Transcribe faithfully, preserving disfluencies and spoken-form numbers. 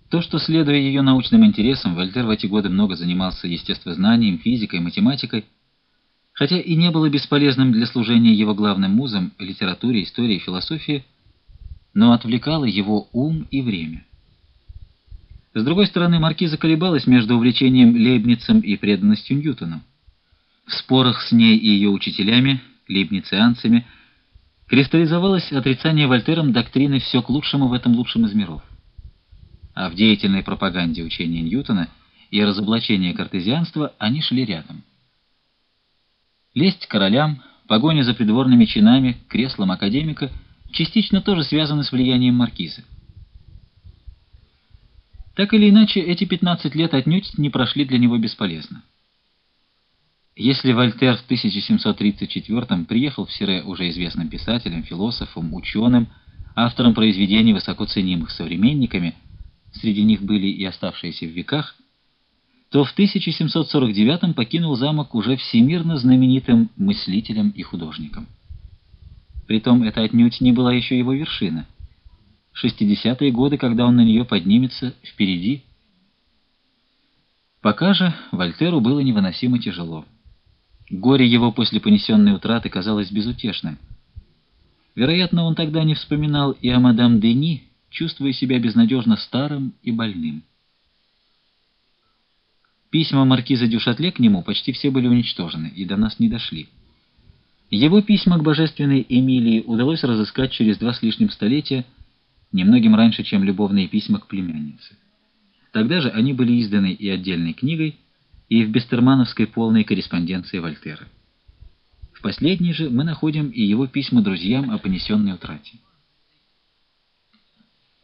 То, что, следуя ее научным интересам, Вольтер в эти годы много занимался естествознанием, физикой, математикой, хотя и не было бесполезным для служения его главным музам литературе, истории и философии, но отвлекало его ум и время. С другой стороны, маркиза колебалась между увлечением Лейбницем и преданностью Ньютону. В спорах с ней и ее учителями, лейбницианцами, кристаллизовалось отрицание Вольтером доктрины «все к лучшему в этом лучшем из миров». А в деятельной пропаганде учения Ньютона и разоблачения картезианства они шли рядом. Лесть к королям, погоня за придворными чинами, креслом академика частично тоже связаны с влиянием маркизы. Так или иначе, эти пятнадцать лет отнюдь не прошли для него бесполезно. Если Вольтер в тысяча семьсот тридцать четвёртом приехал в Сире уже известным писателем, философом, ученым, автором произведений, высоко ценимых современниками, среди них были и оставшиеся в веках, то в тысяча семьсот сорок девятом покинул замок уже всемирно знаменитым мыслителем и художником. Притом это отнюдь не была еще его вершина. шестидесятые годы, когда он на нее поднимется, впереди. Пока же Вольтеру было невыносимо тяжело. Горе его после понесенной утраты казалось безутешным. Вероятно, он тогда не вспоминал и о мадам Дени, чувствуя себя безнадежно старым и больным. Письма маркиза Дюшатле к нему почти все были уничтожены и до нас не дошли. Его письма к божественной Эмилии удалось разыскать через два с лишним столетия, немногим раньше, чем любовные письма к племяннице. Тогда же они были изданы и отдельной книгой, и в бестермановской полной корреспонденции Вольтера. В последней же мы находим и его письма друзьям о понесенной утрате.